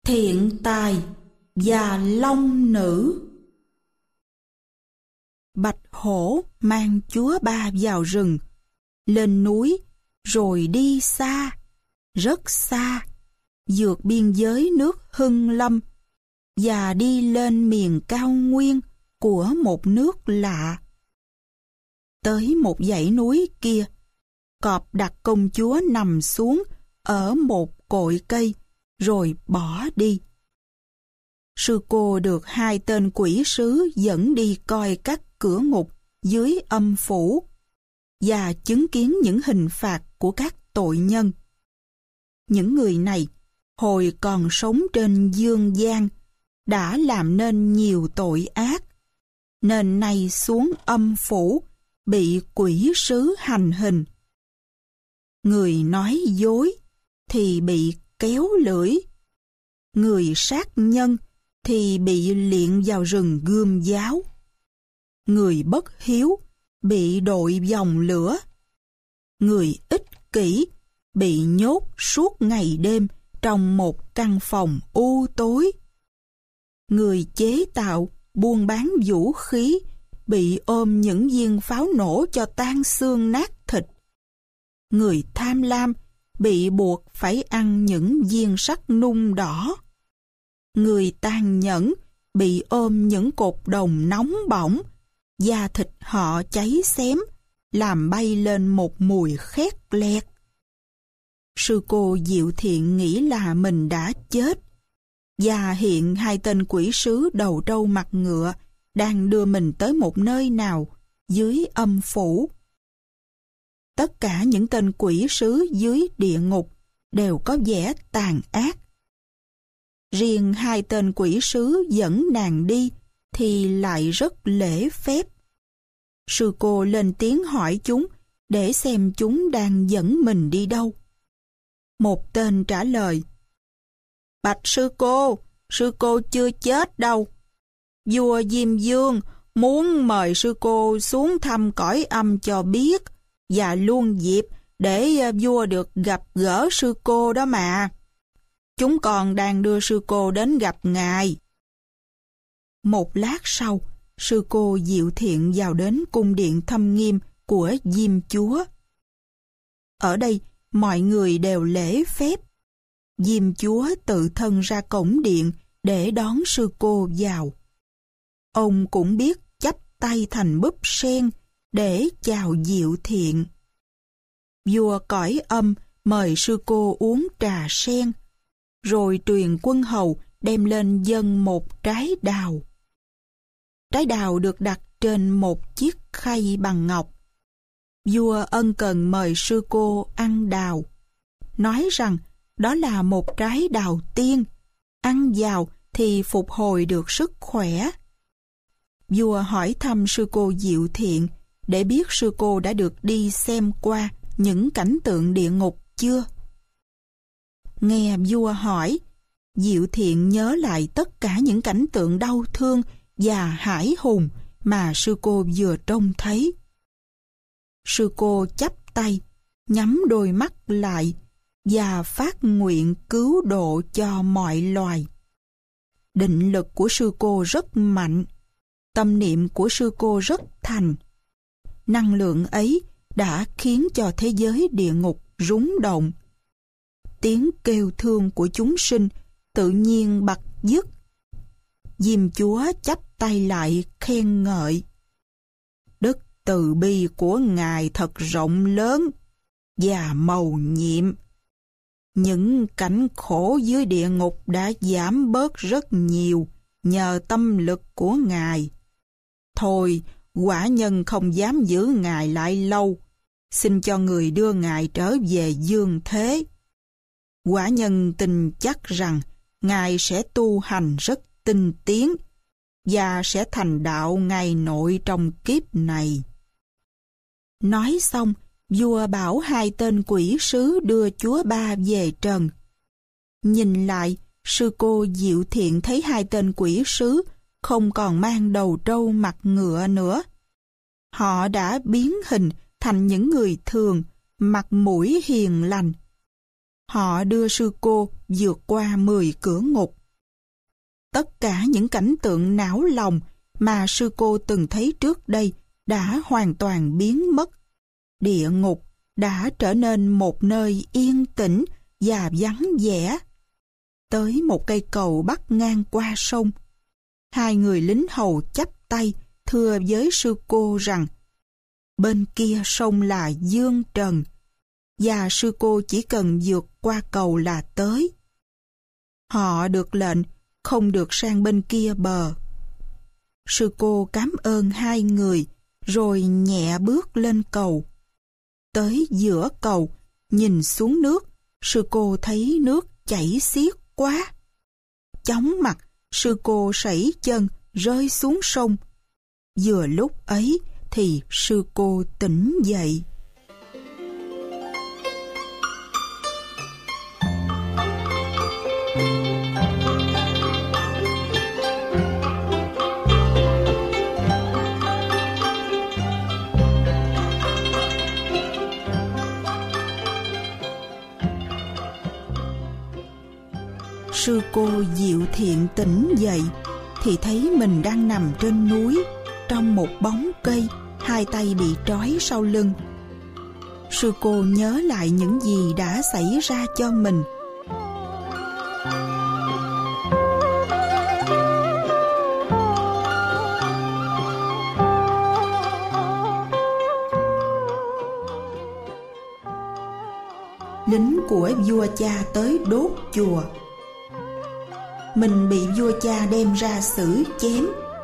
Thiện tài và long nữ. Bạch hổ mang chúa ba vào rừng, lên núi, rồi đi xa, rất xa, vượt biên giới nước Hưng Lâm, và đi lên miền cao nguyên của một nước lạ. Tới một dãy núi kia, cọp đặt công chúa nằm xuống ở một cội cây, rồi bỏ đi. Sư cô được hai tên quỷ sứ dẫn đi coi các cửa ngục dưới âm phủ và chứng kiến những hình phạt của các tội nhân. Những người này, hồi còn sống trên dương gian, đã làm nên nhiều tội ác, nên nay xuống âm phủ bị quỷ sứ hành hình. Người nói dối thì bị kéo lưỡi, người sát nhân thì bị liệng vào rừng gươm giáo, người bất hiếu bị đội vòng lửa, người ích kỷ bị nhốt suốt ngày đêm trong một căn phòng u tối, người chế tạo buôn bán vũ khí bị ôm những viên pháo nổ cho tan xương nát thịt, người tham lam bị buộc phải ăn những viên sắt nung đỏ, người tàn nhẫn bị ôm những cột đồng nóng bỏng, da thịt họ cháy xém, làm bay lên một mùi khét lẹt. Sư cô Diệu Thiện nghĩ là mình đã chết, và hiện hai tên quỷ sứ đầu trâu mặt ngựa đang đưa mình tới một nơi nào dưới âm phủ. Tất cả những tên quỷ sứ dưới địa ngục đều có vẻ tàn ác. Riêng hai tên quỷ sứ dẫn nàng đi thì lại rất lễ phép. Sư cô lên tiếng hỏi chúng để xem chúng đang dẫn mình đi đâu. Một tên trả lời: Bạch sư cô chưa chết đâu. Vua Diêm Vương muốn mời sư cô xuống thăm cõi âm cho biết, và luôn dịp để vua được gặp gỡ sư cô đó mà. Chúng còn đang đưa sư cô đến gặp ngài. Một lát sau, sư cô Diệu Thiện vào đến cung điện Thâm Nghiêm của Diêm Chúa. Ở đây, mọi người đều lễ phép. Diêm Chúa tự thân ra cổng điện để đón sư cô vào. Ông cũng biết chắp tay thành búp sen để chào Diệu Thiện. Vua cõi âm mời sư cô uống trà sen, rồi truyền quân hầu đem lên dâng một trái đào. Trái đào được đặt trên một chiếc khay bằng ngọc. Vua ân cần mời sư cô ăn đào, nói rằng đó là một trái đào tiên, ăn vào thì phục hồi được sức khỏe. Vua hỏi thăm sư cô Diệu Thiện để biết sư cô đã được đi xem qua những cảnh tượng địa ngục chưa. Nghe vua hỏi, Diệu Thiện nhớ lại tất cả những cảnh tượng đau thương và hãi hùng mà sư cô vừa trông thấy. Sư cô chắp tay, nhắm đôi mắt lại và phát nguyện cứu độ cho mọi loài. Định lực của sư cô rất mạnh, tâm niệm của sư cô rất thành. Năng lượng ấy đã khiến cho thế giới địa ngục rúng động. Tiếng kêu thương của chúng sinh tự nhiên bặt dứt. Diêm Chúa chắp tay lại khen ngợi: Đức từ bi của Ngài thật rộng lớn và mầu nhiệm. Những cảnh khổ dưới địa ngục đã giảm bớt rất nhiều nhờ tâm lực của Ngài. Thôi, quả nhân không dám giữ Ngài lại lâu. Xin cho người đưa Ngài trở về dương thế. Quả nhân tin chắc rằng Ngài sẽ tu hành rất tinh tiến và sẽ thành đạo ngày nội trong kiếp này. Nói xong, vua bảo hai tên quỷ sứ đưa chúa ba về trần. Nhìn lại, sư cô Diệu Thiện thấy hai tên quỷ sứ không còn mang đầu trâu mặt ngựa nữa. Họ đã biến hình thành những người thường, mặt mũi hiền lành. Họ đưa sư cô vượt qua 10 cửa ngục. Tất cả những cảnh tượng não lòng mà sư cô từng thấy trước đây đã hoàn toàn biến mất. Địa ngục đã trở nên một nơi yên tĩnh và vắng vẻ. Tới một cây cầu bắc ngang qua sông, hai người lính hầu chắp tay thưa với sư cô rằng bên kia sông là dương trần, và sư cô chỉ cần vượt qua cầu là tới. Họ được lệnh không được sang bên kia bờ. Sư cô cảm ơn hai người, rồi nhẹ bước lên cầu. Tới giữa cầu, nhìn xuống nước, sư cô thấy nước chảy xiết quá. Chóng mặt, sư cô sẩy chân rơi xuống sông. Vừa lúc ấy thì sư cô tỉnh dậy. Sư cô Diệu Thiện tỉnh dậy thì thấy mình đang nằm trên núi, trong một bóng cây, hai tay bị trói sau lưng. Sư cô nhớ lại những gì đã xảy ra cho mình. Lính của vua cha tới đốt chùa. Mình bị vua cha đem ra xử chém.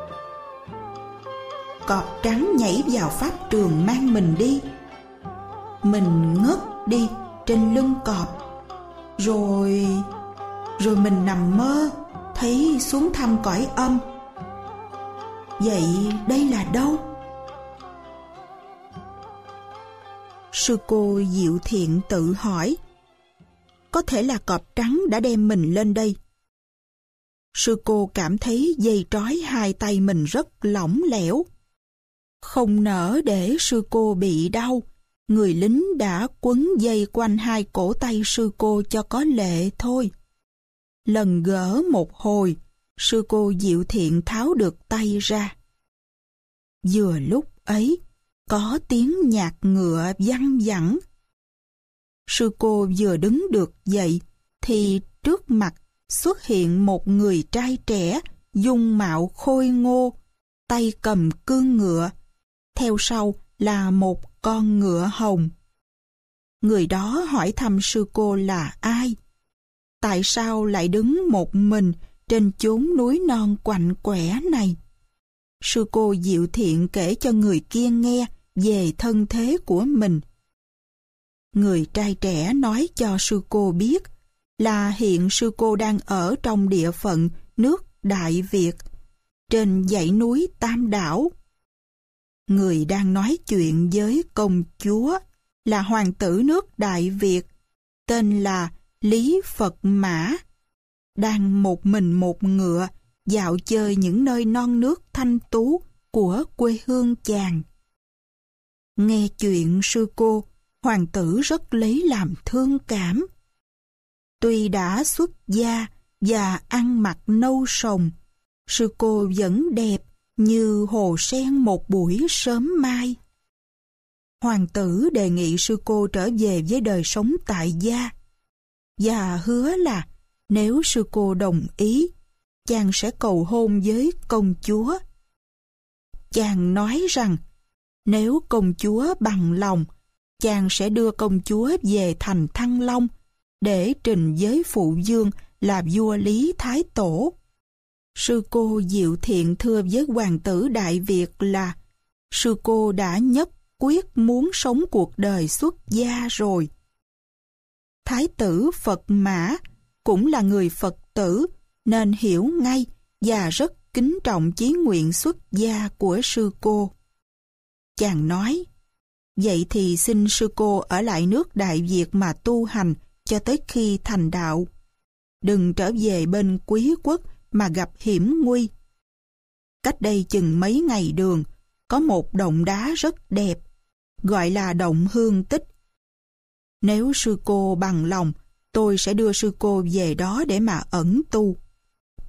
Cọp trắng nhảy vào pháp trường mang mình đi. Mình ngất đi trên lưng cọp. Rồi mình nằm mơ, thấy xuống thăm cõi âm. Vậy đây là đâu? Sư cô Diệu Thiện tự hỏi. Có thể là cọp trắng đã đem mình lên đây. Sư cô cảm thấy dây trói hai tay mình rất lỏng lẻo. Không nỡ để sư cô bị đau, người lính đã quấn dây quanh hai cổ tay sư cô cho có lệ thôi. Lần gỡ một hồi, sư cô Diệu Thiện tháo được tay ra. Vừa lúc ấy, có tiếng nhạc ngựa văng vẳng. Sư cô vừa đứng được dậy, thì trước mặt xuất hiện một người trai trẻ, dung mạo khôi ngô, tay cầm cương ngựa, theo sau là một con ngựa hồng. Người đó hỏi thăm sư cô là ai? Tại sao lại đứng một mình trên chốn núi non quạnh quẻ này? Sư cô Diệu Thiện kể cho người kia nghe về thân thế của mình. Người trai trẻ nói cho sư cô biết là hiện sư cô đang ở trong địa phận nước Đại Việt, trên dãy núi Tam Đảo. Người đang nói chuyện với công chúa là hoàng tử nước Đại Việt, tên là Lý Phật Mã, đang một mình một ngựa dạo chơi những nơi non nước thanh tú của quê hương chàng. Nghe chuyện sư cô, hoàng tử rất lấy làm thương cảm. Tuy đã xuất gia và ăn mặc nâu sồng, sư cô vẫn đẹp như hồ sen một buổi sớm mai. Hoàng tử đề nghị sư cô trở về với đời sống tại gia và hứa là nếu sư cô đồng ý, chàng sẽ cầu hôn với công chúa. Chàng nói rằng nếu công chúa bằng lòng, chàng sẽ đưa công chúa về thành Thăng Long để trình với phụ vương là vua Lý Thái Tổ. Sư cô Diệu Thiện thưa với hoàng tử Đại Việt là sư cô đã nhất quyết muốn sống cuộc đời xuất gia rồi. Thái tử Phật Mã cũng là người Phật tử nên hiểu ngay và rất kính trọng chí nguyện xuất gia của sư cô. Chàng nói, vậy thì xin sư cô ở lại nước Đại Việt mà tu hành cho tới khi thành đạo. Đừng trở về bên Quý quốc mà gặp hiểm nguy. Cách đây chừng mấy ngày đường, có một động đá rất đẹp, gọi là động Hương Tích. Nếu sư cô bằng lòng, tôi sẽ đưa sư cô về đó để mà ẩn tu.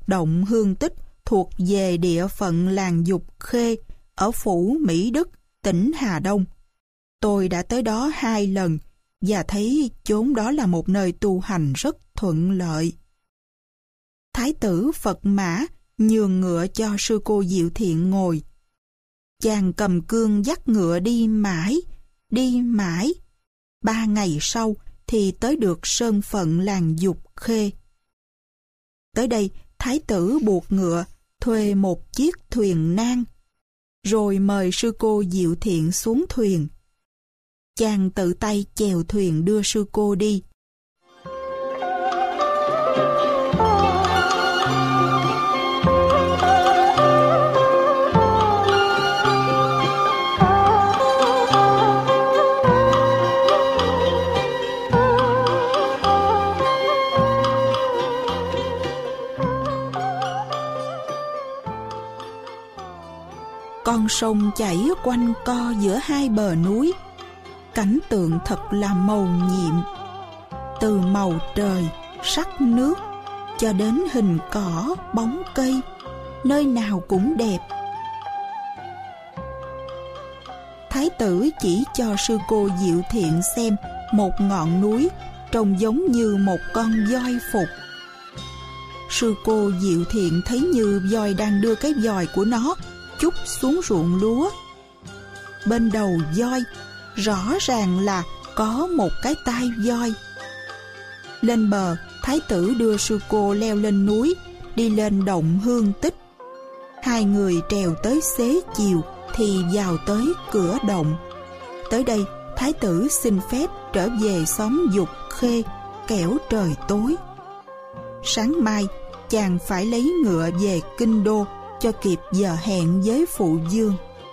Động Hương Tích thuộc về địa phận làng Dục Khê ở phủ Mỹ Đức, tỉnh Hà Đông. Tôi đã tới đó 2 lần và thấy chốn đó là một nơi tu hành rất thuận lợi. Thái tử Phật Mã nhường ngựa cho sư cô Diệu Thiện ngồi. Chàng cầm cương dắt ngựa đi mãi. 3 ngày sau thì tới được sơn phận làng Dục Khê. Tới đây, thái tử buộc ngựa, thuê một chiếc thuyền nan, rồi mời sư cô Diệu Thiện xuống thuyền. Chàng tự tay chèo thuyền đưa sư cô đi. Con sông chảy quanh co giữa 2 bờ núi. Cảnh tượng thật là mầu nhiệm. Từ màu trời, sắc nước cho đến hình cỏ, bóng cây, nơi nào cũng đẹp. Thái tử chỉ cho sư cô Diệu Thiện xem một ngọn núi trông giống như một con voi phục. Sư cô Diệu Thiện thấy như voi đang đưa cái vòi của nó chút xuống ruộng lúa. Bên đầu voi rõ ràng là có một cái tai voi. Lên bờ, thái tử đưa sư cô leo lên núi, đi lên động Hương Tích. 2 người trèo tới xế chiều thì vào tới cửa động. Tới đây, thái tử xin phép trở về xóm Dục Khê, kẻo trời tối. Sáng mai, chàng phải lấy ngựa về kinh đô cho kịp giờ hẹn với phụ vương.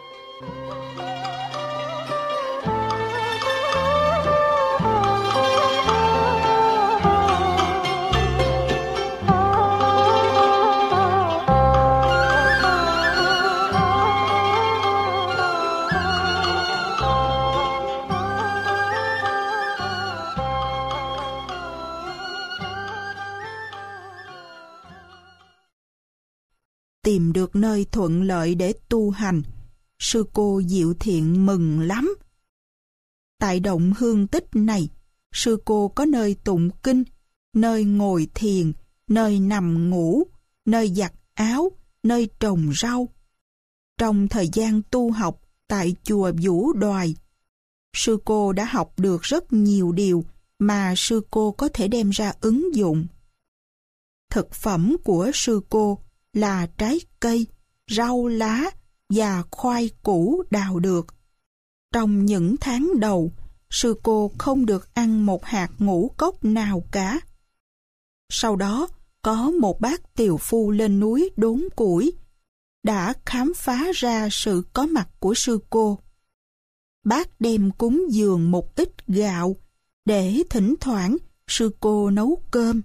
Tìm được nơi thuận lợi để tu hành, sư cô Diệu Thiện mừng lắm. Tại động Hương Tích này, sư cô có nơi tụng kinh, nơi ngồi thiền, nơi nằm ngủ, nơi giặt áo, nơi trồng rau. Trong thời gian tu học tại chùa Vũ Đoài, sư cô đã học được rất nhiều điều mà sư cô có thể đem ra ứng dụng. Thực phẩm của sư cô là trái cây, rau lá và khoai củ đào được. Trong những tháng đầu, sư cô không được ăn một hạt ngũ cốc nào cả. Sau đó, có một bác tiều phu lên núi đốn củi, đã khám phá ra sự có mặt của sư cô. Bác đem cúng dường một ít gạo, để thỉnh thoảng sư cô nấu cơm.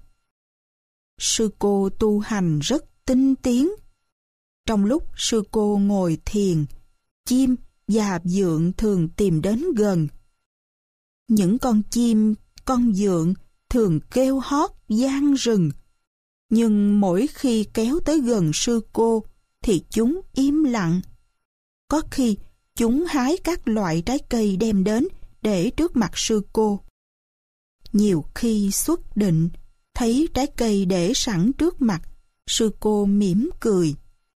Sư cô tu hành rất tinh tiến. Trong lúc sư cô ngồi thiền, chim và vượn thường tìm đến gần. Những con chim, con vượn thường kêu hót vang rừng. Nhưng mỗi khi kéo tới gần sư cô thì chúng im lặng. Có khi chúng hái các loại trái cây đem đến để trước mặt sư cô. Nhiều khi xuất định, thấy trái cây để sẵn trước mặt, sư cô mỉm cười.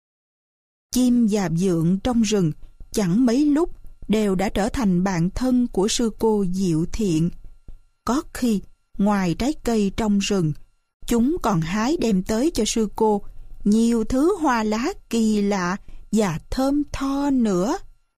Chim và vượn trong rừng chẳng mấy lúc đều đã trở thành bạn thân của sư cô Diệu Thiện. Có khi, ngoài trái cây trong rừng, chúng còn hái đem tới cho sư cô nhiều thứ hoa lá kỳ lạ và thơm tho nữa.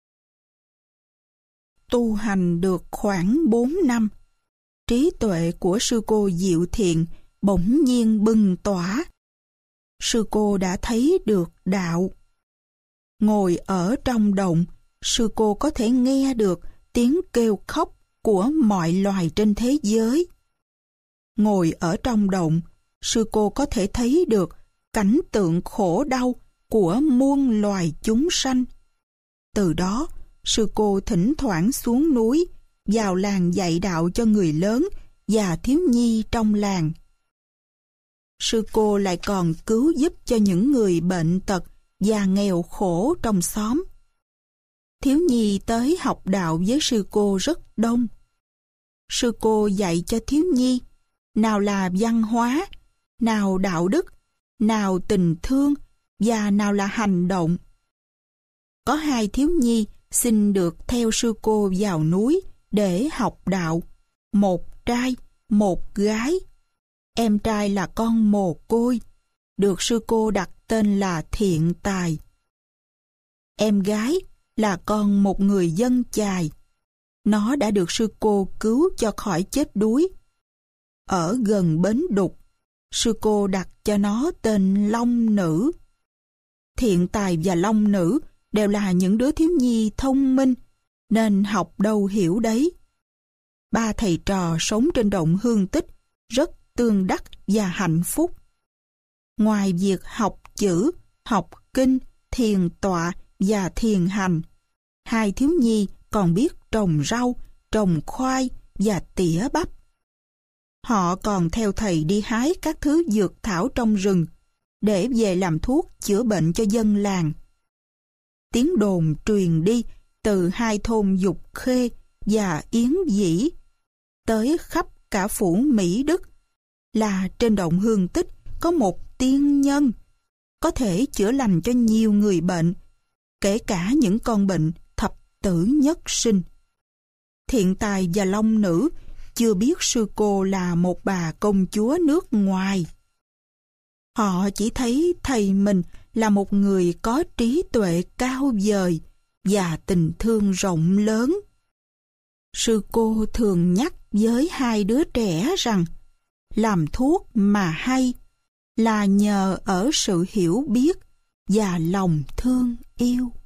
Tu hành được khoảng 4 năm, trí tuệ của sư cô Diệu Thiện bỗng nhiên bừng tỏa. Sư cô đã thấy được đạo. Ngồi ở trong động, sư cô có thể nghe được tiếng kêu khóc của mọi loài trên thế giới. Ngồi ở trong động, sư cô có thể thấy được cảnh tượng khổ đau của muôn loài chúng sanh. Từ đó, sư cô thỉnh thoảng xuống núi, vào làng dạy đạo cho người lớn và thiếu nhi trong làng. sư cô lại còn cứu giúp cho những người bệnh tật và nghèo khổ trong xóm. Thiếu nhi tới học đạo với sư cô rất đông. Sư cô dạy cho thiếu nhi nào là văn hóa, nào đạo đức, nào tình thương và nào là hành động. Có 2 thiếu nhi xin được theo sư cô vào núi để học đạo, một trai, một gái. Em trai là con mồ côi, được sư cô đặt tên là Thiện Tài. Em gái là con một người dân chài. Nó đã được sư cô cứu cho khỏi chết đuối. Ở gần bến Đục, sư cô đặt cho nó tên Long Nữ. Thiện Tài và Long Nữ đều là những đứa thiếu nhi thông minh, nên học đâu hiểu đấy. 3 thầy trò sống trên động Hương Tích rất tương đắc và hạnh phúc. Ngoài việc học chữ, học kinh, thiền tọa và thiền hành, 2 thiếu nhi còn biết trồng rau, trồng khoai và tỉa bắp. Họ còn theo thầy đi hái các thứ dược thảo trong rừng để về làm thuốc chữa bệnh cho dân làng. Tiếng đồn truyền đi từ 2 thôn Dục Khê và Yến Dĩ tới khắp cả phủ Mỹ Đức là trên động Hương Tích có một tiên nhân có thể chữa lành cho nhiều người bệnh, kể cả những con bệnh thập tử nhất sinh. Thiện Tài và Long Nữ chưa biết sư cô là một bà công chúa nước ngoài. Họ chỉ thấy thầy mình là một người có trí tuệ cao vời và tình thương rộng lớn. Sư cô thường nhắc với 2 đứa trẻ rằng làm thuốc mà hay là nhờ ở sự hiểu biết và lòng thương yêu.